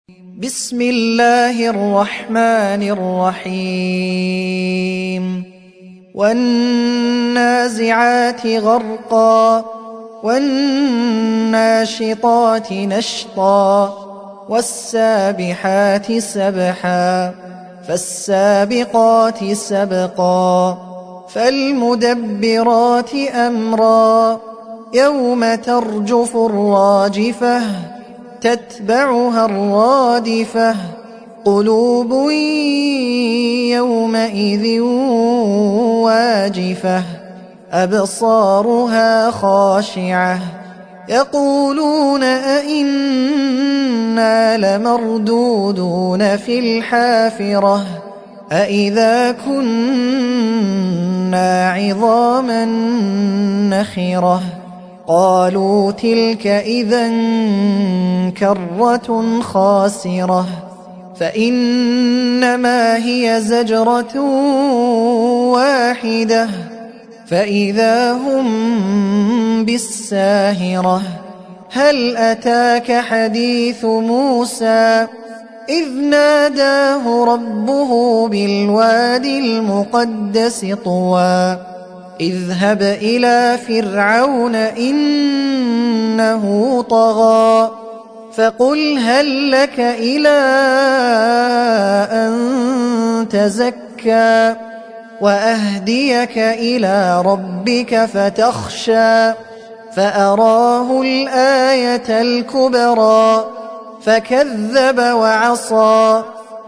بسم الله الرحمن الرحيم والنازعات غرقا والناشطات نشطا والسابحات سبحا فالسابقات سبقا فالمدبرات أمرا يوم ترجف الراجفة تتبعها الرادفة قلوب يومئذ واجفة أبصارها خاشعة يقولون أئنا لمردودون في الحافرة أئذا كنا عظاما نخرة قالوا تلك إذا كرة خاسرة فإنما هي زجرة واحدة فإذا هم بالساهرة هل أتاك حديث موسى إذ ناداه ربه بالوادي المقدس طوى اذهب إلى فرعون إنه طغى فقل هل لك إلى أن تزكى وأهديك إلى ربك فتخشى فأراه الآية الكبرى فكذب وعصى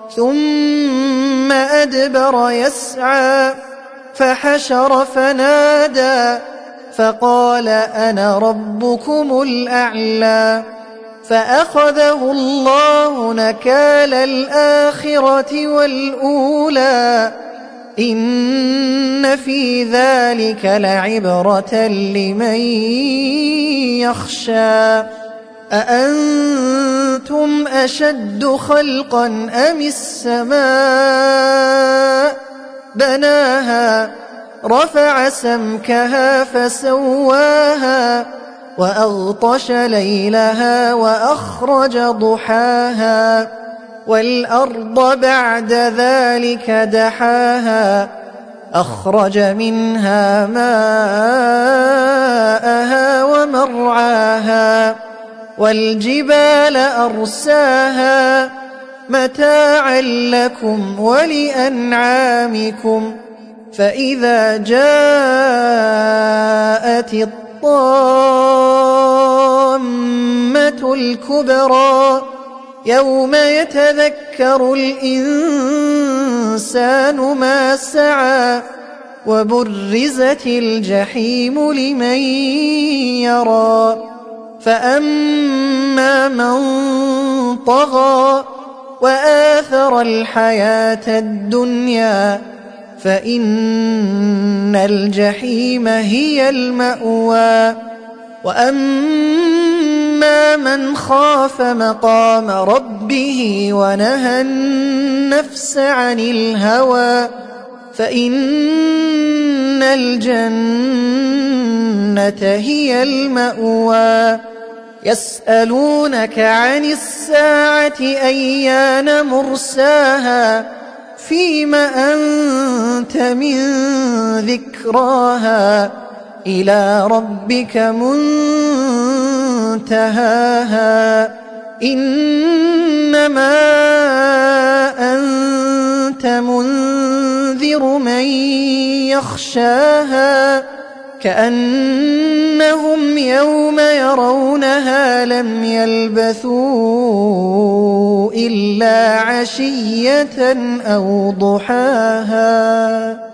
ثم أدبر يسعى فحشر فنادى فقال أنا ربكم الأعلى فأخذه الله نكال الآخرة والأولى إن في ذلك لعبرة لمن يخشى أأنتم أشد خلقا أم السماء بناها رفع سمكها فسواها وأغطش ليلها وأخرج ضحاها والأرض بعد ذلك دحاها أخرج منها ماءها ومرعاها والجبال أرساها متاعا لكم ولأنعامكم فإذا جاءت الطامة الكبرى يوم يتذكر الإنسان ما سعى وبرزت الجحيم لمن يرى فأما من طغى وآثر الحياة الدنيا فإن الجحيم هي المأوى وأما من خاف مقام ربه ونهى النفس عن الهوى فإن الجنة هي المأوى يسألونك عن الساعة أيان مرساها فيم أنت من ذكراها إلى ربك منتهاها إنما أنت منذر من يخشاها كأنهم يوم يرونها لم يلبثوا إلا عشية أو ضحاها